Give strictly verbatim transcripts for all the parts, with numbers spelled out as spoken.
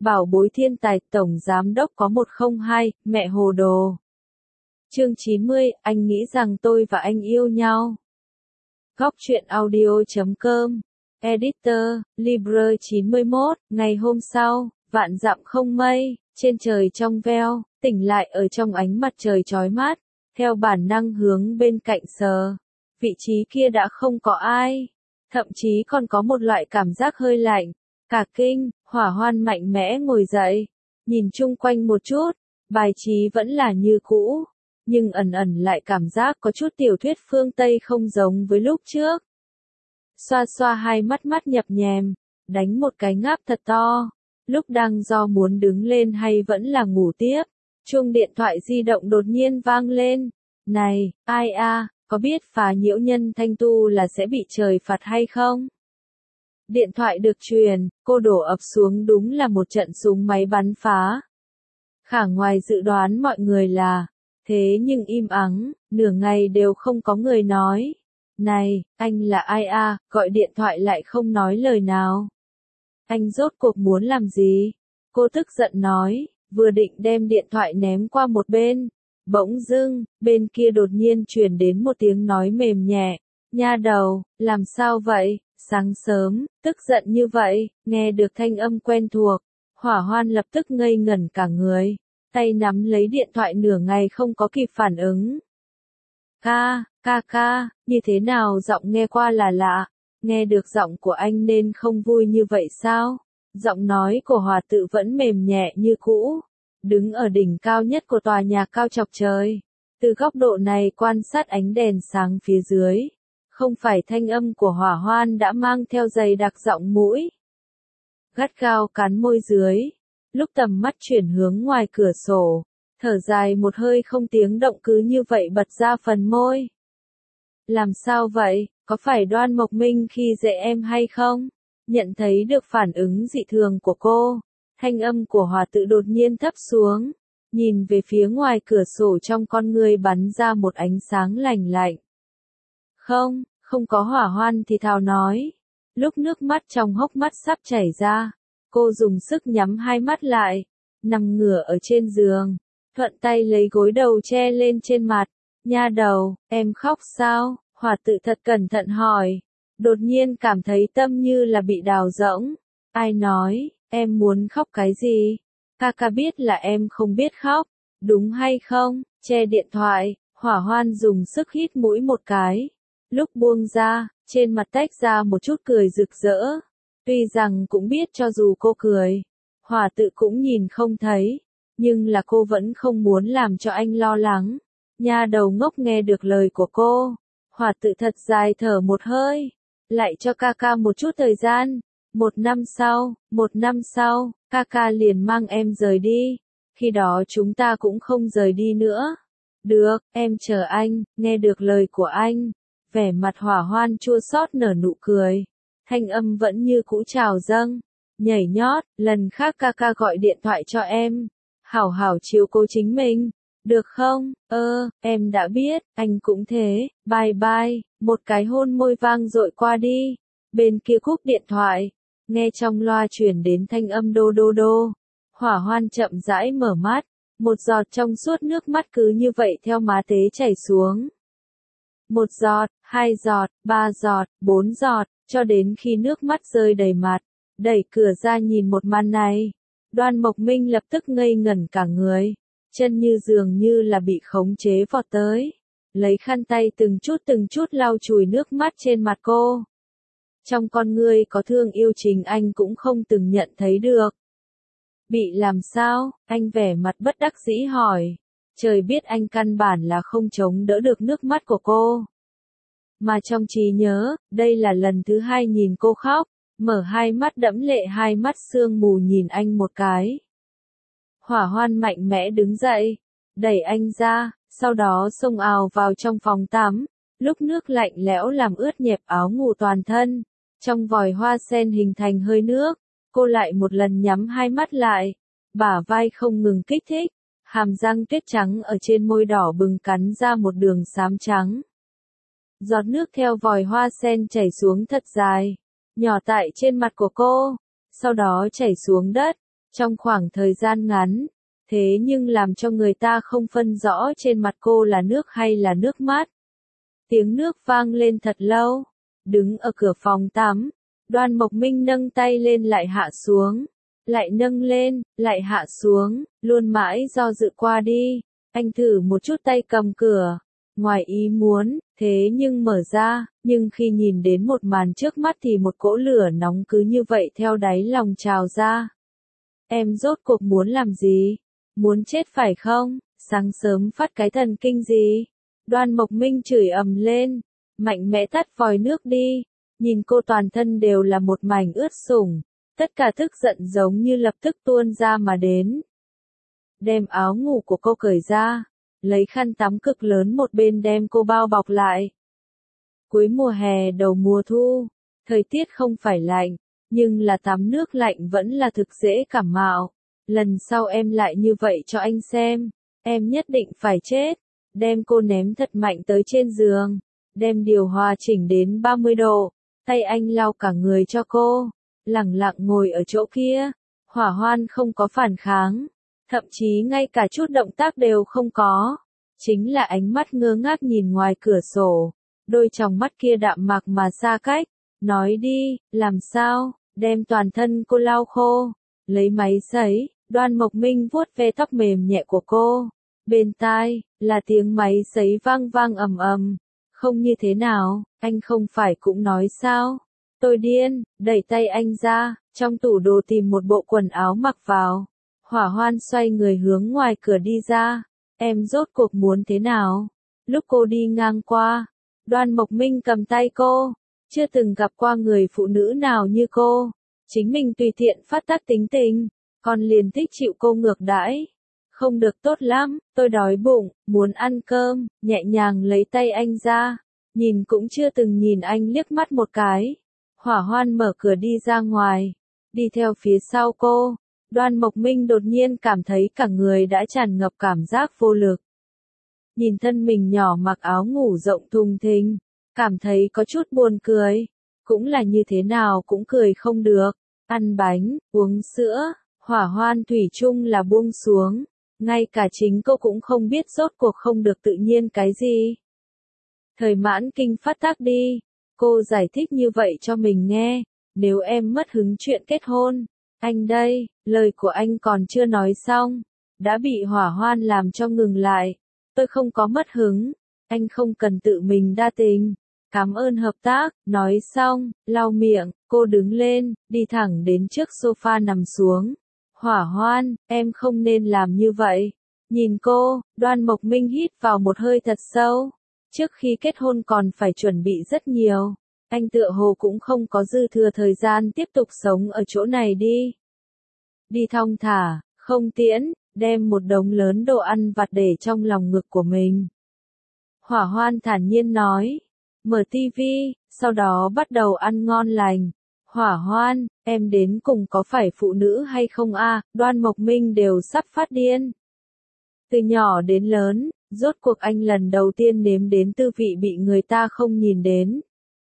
Bảo bối thiên tài tổng giám đốc có một không hai, mẹ hồ đồ. Chương chín mươi, anh nghĩ rằng tôi và anh yêu nhau. Góc truyện audio chấm com. Editor, Libre chín mươi mốt, ngày hôm sau, vạn dặm không mây, trên trời trong veo, tỉnh lại ở trong ánh mặt trời chói mát, theo bản năng hướng bên cạnh sờ. Vị trí kia đã không có ai, thậm chí còn có một loại cảm giác hơi lạnh. Cả kinh, Hỏa Hoan mạnh mẽ ngồi dậy, nhìn chung quanh một chút, bài trí vẫn là như cũ, nhưng ẩn ẩn lại cảm giác có chút tiểu thuyết phương Tây không giống với lúc trước. Xoa xoa hai mắt mắt nhập nhèm, đánh một cái ngáp thật to, lúc đang do muốn đứng lên hay vẫn là ngủ tiếp, chuông điện thoại di động đột nhiên vang lên. Này, ai a, có biết phá nhiễu nhân thanh tu là sẽ bị trời phạt hay không? Điện thoại được truyền, cô đổ ập xuống đúng là một trận súng máy bắn phá. Khả ngoài dự đoán mọi người là, thế nhưng im ắng, nửa ngày đều không có người nói. Này, anh là ai a, gọi điện thoại lại không nói lời nào. Anh rốt cuộc muốn làm gì? Cô tức giận nói, vừa định đem điện thoại ném qua một bên. Bỗng dưng, bên kia đột nhiên truyền đến một tiếng nói mềm nhẹ. Nha đầu, làm sao vậy? Sáng sớm, tức giận như vậy, nghe được thanh âm quen thuộc. Hỏa Hoan lập tức ngây ngẩn cả người, tay nắm lấy điện thoại nửa ngày không có kịp phản ứng. Ca, ca ca, như thế nào giọng nghe qua là lạ, nghe được giọng của anh nên không vui như vậy sao? Giọng nói của Hòa Tự vẫn mềm nhẹ như cũ, đứng ở đỉnh cao nhất của tòa nhà cao chọc trời. Từ góc độ này quan sát ánh đèn sáng phía dưới, không phải thanh âm của Hỏa Hoan đã mang theo dày đặc giọng mũi. Gắt gao cắn môi dưới, lúc tầm mắt chuyển hướng ngoài cửa sổ, thở dài một hơi không tiếng động cứ như vậy bật ra phần môi. Làm sao vậy, có phải Đoan Mộc Minh khi dễ em hay không? Nhận thấy được phản ứng dị thường của cô, thanh âm của Hòa Tự đột nhiên thấp xuống, nhìn về phía ngoài cửa sổ trong con người bắn ra một ánh sáng lành lạnh. Không, không có. Hỏa Hoan thì thào nói. Lúc nước mắt trong hốc mắt sắp chảy ra, cô dùng sức nhắm hai mắt lại, nằm ngửa ở trên giường, thuận tay lấy gối đầu che lên trên mặt. Nha đầu, em khóc sao? Hòa Tự thật cẩn thận hỏi. Đột nhiên cảm thấy tâm như là bị đào rỗng. Ai nói, em muốn khóc cái gì? Ca ca biết là em không biết khóc, đúng hay không? Che điện thoại, Hỏa Hoan dùng sức hít mũi một cái. Lúc buông ra, trên mặt tách ra một chút cười rực rỡ. Tuy rằng cũng biết cho dù cô cười, Hòa Tự cũng nhìn không thấy, nhưng là cô vẫn không muốn làm cho anh lo lắng. Nha đầu ngốc nghe được lời của cô, Hòa Tự thật dài thở một hơi, lại cho ca ca một chút thời gian. Một năm sau, một năm sau, ca ca liền mang em rời đi, khi đó chúng ta cũng không rời đi nữa. Được, em chờ anh. Nghe được lời của anh, vẻ mặt Hỏa Hoan chua xót nở nụ cười, thanh âm vẫn như cũ trào dâng, nhảy nhót. Lần khác ca ca gọi điện thoại cho em, hảo hảo chiếu cố chính mình, được không? Ơ, em đã biết, anh cũng thế, bye bye. Một cái hôn môi vang dội qua đi, bên kia cúp điện thoại, nghe trong loa truyền đến thanh âm đô đô đô. Hỏa Hoan chậm rãi mở mắt, một giọt trong suốt nước mắt cứ như vậy theo má tế chảy xuống. Một giọt, hai giọt, ba giọt, bốn giọt, cho đến khi nước mắt rơi đầy mặt. Đẩy cửa ra nhìn một màn này, Đoan Mộc Minh lập tức ngây ngẩn cả người, chân như dường như là bị khống chế vọt tới, lấy khăn tay từng chút từng chút lau chùi nước mắt trên mặt cô. Trong con ngươi có thương yêu chính anh cũng không từng nhận thấy được. Bị làm sao? Anh vẻ mặt bất đắc dĩ hỏi. Trời biết anh căn bản là không chống đỡ được nước mắt của cô. Mà trong trí nhớ, đây là lần thứ hai nhìn cô khóc, mở hai mắt đẫm lệ, hai mắt sương mù nhìn anh một cái. Hỏa Hoan mạnh mẽ đứng dậy, đẩy anh ra, sau đó xông ào vào trong phòng tắm, lúc nước lạnh lẽo làm ướt nhẹp áo ngủ toàn thân. Trong vòi hoa sen hình thành hơi nước, cô lại một lần nhắm hai mắt lại, bả vai không ngừng kích thích, hàm răng tuyết trắng ở trên môi đỏ bừng cắn ra một đường xám trắng. Giọt nước theo vòi hoa sen chảy xuống thật dài, nhỏ tại trên mặt của cô, sau đó chảy xuống đất, Trong khoảng thời gian ngắn, thế nhưng làm cho người ta không phân rõ trên mặt cô là nước hay là nước mắt. Tiếng nước vang lên thật lâu, đứng ở cửa phòng tắm, Đoan Mộc Minh nâng tay lên lại hạ xuống, lại nâng lên, lại hạ xuống, luôn mãi do dự qua đi. Anh thử một chút tay cầm cửa, ngoài ý muốn, thế nhưng mở ra, nhưng khi nhìn đến một màn trước mắt thì một cỗ lửa nóng cứ như vậy theo đáy lòng trào ra. Em rốt cuộc muốn làm gì? Muốn chết phải không? Sáng sớm phát cái thần kinh gì? Đoan Mộc Minh chửi ầm lên, mạnh mẽ tắt vòi nước đi, nhìn cô toàn thân đều là một mảnh ướt sũng, tất cả tức giận giống như lập tức tuôn ra mà đến. Đem áo ngủ của cô cởi ra, lấy khăn tắm cực lớn một bên đem cô bao bọc lại. Cuối mùa hè đầu mùa thu, thời tiết không phải lạnh, nhưng là tắm nước lạnh vẫn là thực dễ cảm mạo. Lần sau em lại như vậy cho anh xem, em nhất định phải chết. Đem cô ném thật mạnh tới trên giường, đem điều hòa chỉnh đến ba mươi độ, tay anh lau cả người cho cô, lẳng lặng ngồi ở chỗ kia. Hỏa Hoan không có phản kháng, thậm chí ngay cả chút động tác đều không có, chính là ánh mắt ngơ ngác nhìn ngoài cửa sổ, đôi tròng mắt kia đạm mạc mà xa cách. Nói đi, làm sao? Đem toàn thân cô lau khô, lấy máy sấy. Đoan Mộc Minh vuốt ve tóc mềm nhẹ của cô, bên tai là tiếng máy sấy vang vang ầm ầm. Không như thế nào, anh không phải cũng nói sao? Tôi điên, đẩy tay anh ra, trong tủ đồ tìm một bộ quần áo mặc vào. Hỏa Hoan xoay người hướng ngoài cửa đi ra. Em rốt cuộc muốn thế nào? Lúc cô đi ngang qua, Đoan Mộc Minh cầm tay cô, chưa từng gặp qua người phụ nữ nào như cô. Chính mình tùy tiện phát tác tính tình, còn liền thích chịu cô ngược đãi. Không được tốt lắm, tôi đói bụng, muốn ăn cơm, nhẹ nhàng lấy tay anh ra, nhìn cũng chưa từng nhìn anh liếc mắt một cái. Hỏa Hoan mở cửa đi ra ngoài, đi theo phía sau cô. Đoan Mộc Minh đột nhiên cảm thấy cả người đã tràn ngập cảm giác vô lực. Nhìn thân mình nhỏ mặc áo ngủ rộng thùng thình, cảm thấy có chút buồn cười, cũng là như thế nào cũng cười không được. Ăn bánh, uống sữa, Hỏa Hoan thủy chung là buông xuống, ngay cả chính cô cũng không biết rốt cuộc không được tự nhiên cái gì. Thời mãn kinh phát tác đi, cô giải thích như vậy cho mình nghe, nếu em mất hứng chuyện kết hôn, anh đây, lời của anh còn chưa nói xong, đã bị Hỏa Hoan làm cho ngừng lại. Tôi không có mất hứng, anh không cần tự mình đa tình. Cảm ơn hợp tác, nói xong, lau miệng, cô đứng lên, đi thẳng đến trước sofa nằm xuống. Hỏa Hoan, em không nên làm như vậy. Nhìn cô, Đoan Mộc Minh hít vào một hơi thật sâu. Trước khi kết hôn còn phải chuẩn bị rất nhiều. Anh tựa hồ cũng không có dư thừa thời gian tiếp tục sống ở chỗ này đi. Đi thong thả, không tiễn, đem một đống lớn đồ ăn vặt để trong lòng ngực của mình. Hỏa Hoan thản nhiên nói. Mở tivi, sau đó bắt đầu ăn ngon lành. Hỏa Hoan, em đến cùng có phải phụ nữ hay không a? À? Đoan Mộc Minh đều sắp phát điên. Từ nhỏ đến lớn, rốt cuộc anh lần đầu tiên nếm đến tư vị bị người ta không nhìn đến.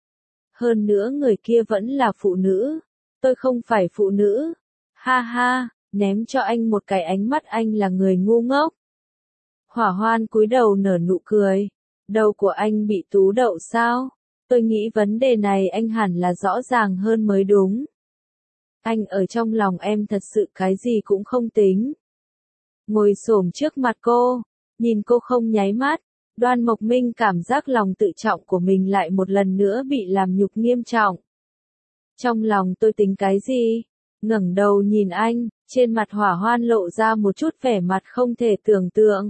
Hơn nữa người kia vẫn là phụ nữ. Tôi không phải phụ nữ. Ha ha, ném cho anh một cái ánh mắt anh là người ngu ngốc. Hỏa Hoan cúi đầu nở nụ cười. Đầu của anh bị tú đậu sao? Tôi nghĩ vấn đề này anh hẳn là rõ ràng hơn mới đúng. Anh ở trong lòng em thật sự cái gì cũng không tính. Ngồi xổm trước mặt cô, nhìn cô không nháy mắt, Đoan Mộc Minh cảm giác lòng tự trọng của mình lại một lần nữa bị làm nhục nghiêm trọng. Trong lòng tôi tính cái gì? Ngẩng đầu nhìn anh, trên mặt Hỏa Hoan lộ ra một chút vẻ mặt không thể tưởng tượng.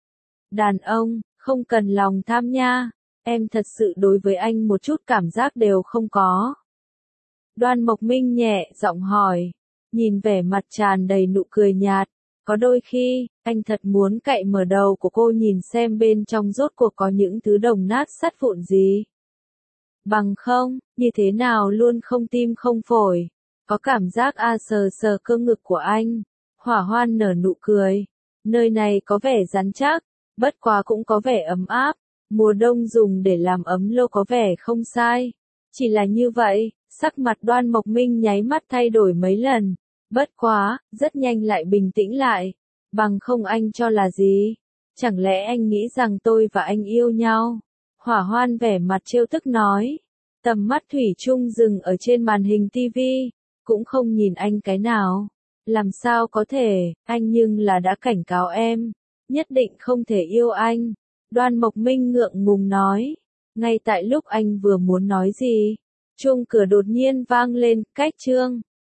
Đàn ông, không cần lòng tham nha, em thật sự đối với anh một chút cảm giác đều không có. Đoan Mộc Minh nhẹ giọng hỏi, nhìn vẻ mặt tràn đầy nụ cười nhạt, có đôi khi, anh thật muốn cạy mở đầu của cô nhìn xem bên trong rốt cuộc có những thứ đồng nát sắt vụn gì. Bằng không, như thế nào luôn không tim không phổi, có cảm giác a sờ sờ cơ ngực của anh. Hỏa Hoan nở nụ cười, nơi này có vẻ rắn chắc, bất quá cũng có vẻ ấm áp, mùa đông dùng để làm ấm lô có vẻ không sai. Chỉ là như vậy, sắc mặt Đoan Mộc Minh nháy mắt thay đổi mấy lần, Bất quá, rất nhanh lại bình tĩnh lại. Bằng không anh cho là gì? Chẳng lẽ anh nghĩ rằng tôi và anh yêu nhau? Hỏa Hoan vẻ mặt trêu tức nói. Tầm mắt thủy chung dừng ở trên màn hình tivi, cũng không nhìn anh cái nào. Làm sao có thể, anh nhưng là đã cảnh cáo em, nhất định không thể yêu anh. Đoan Mộc Minh ngượng ngùng nói. Ngay tại lúc anh vừa muốn nói gì, chuông cửa đột nhiên vang lên, cách chương.